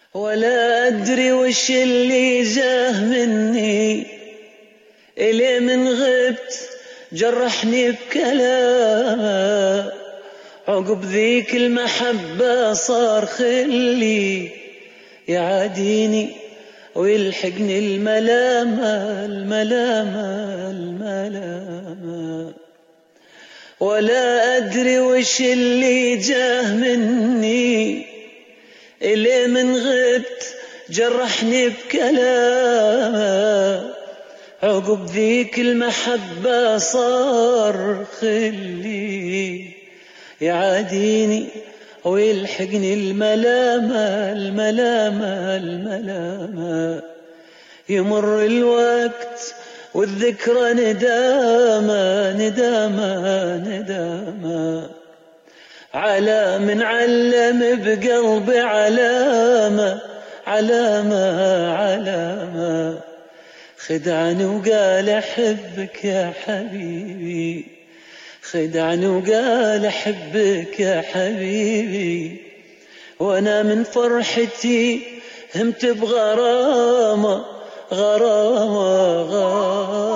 ولا أدري وش اللي جاه مني، إلي من غبت جرحني بكلامه، عقب ذيك المحبة صار خلي يعاديني ويلحقني الملامة الملامة الملامة. ولا أدري وش اللي جاه مني، إلي من غبت جرحني بكلامه، عقب ذيك المحبة صار خلي يعاديني ويلحقني الملامة الملامة الملامة. يمر الوقت والذكرى ندامة ندامة ندامة، على من علم بقلبي علامة علامة علامة. خدعني وقال أحبك يا حبيبي، خدعني وقال أحبك يا حبيبي، وأنا من فرحتي همت بغرامة غرامة غرامة.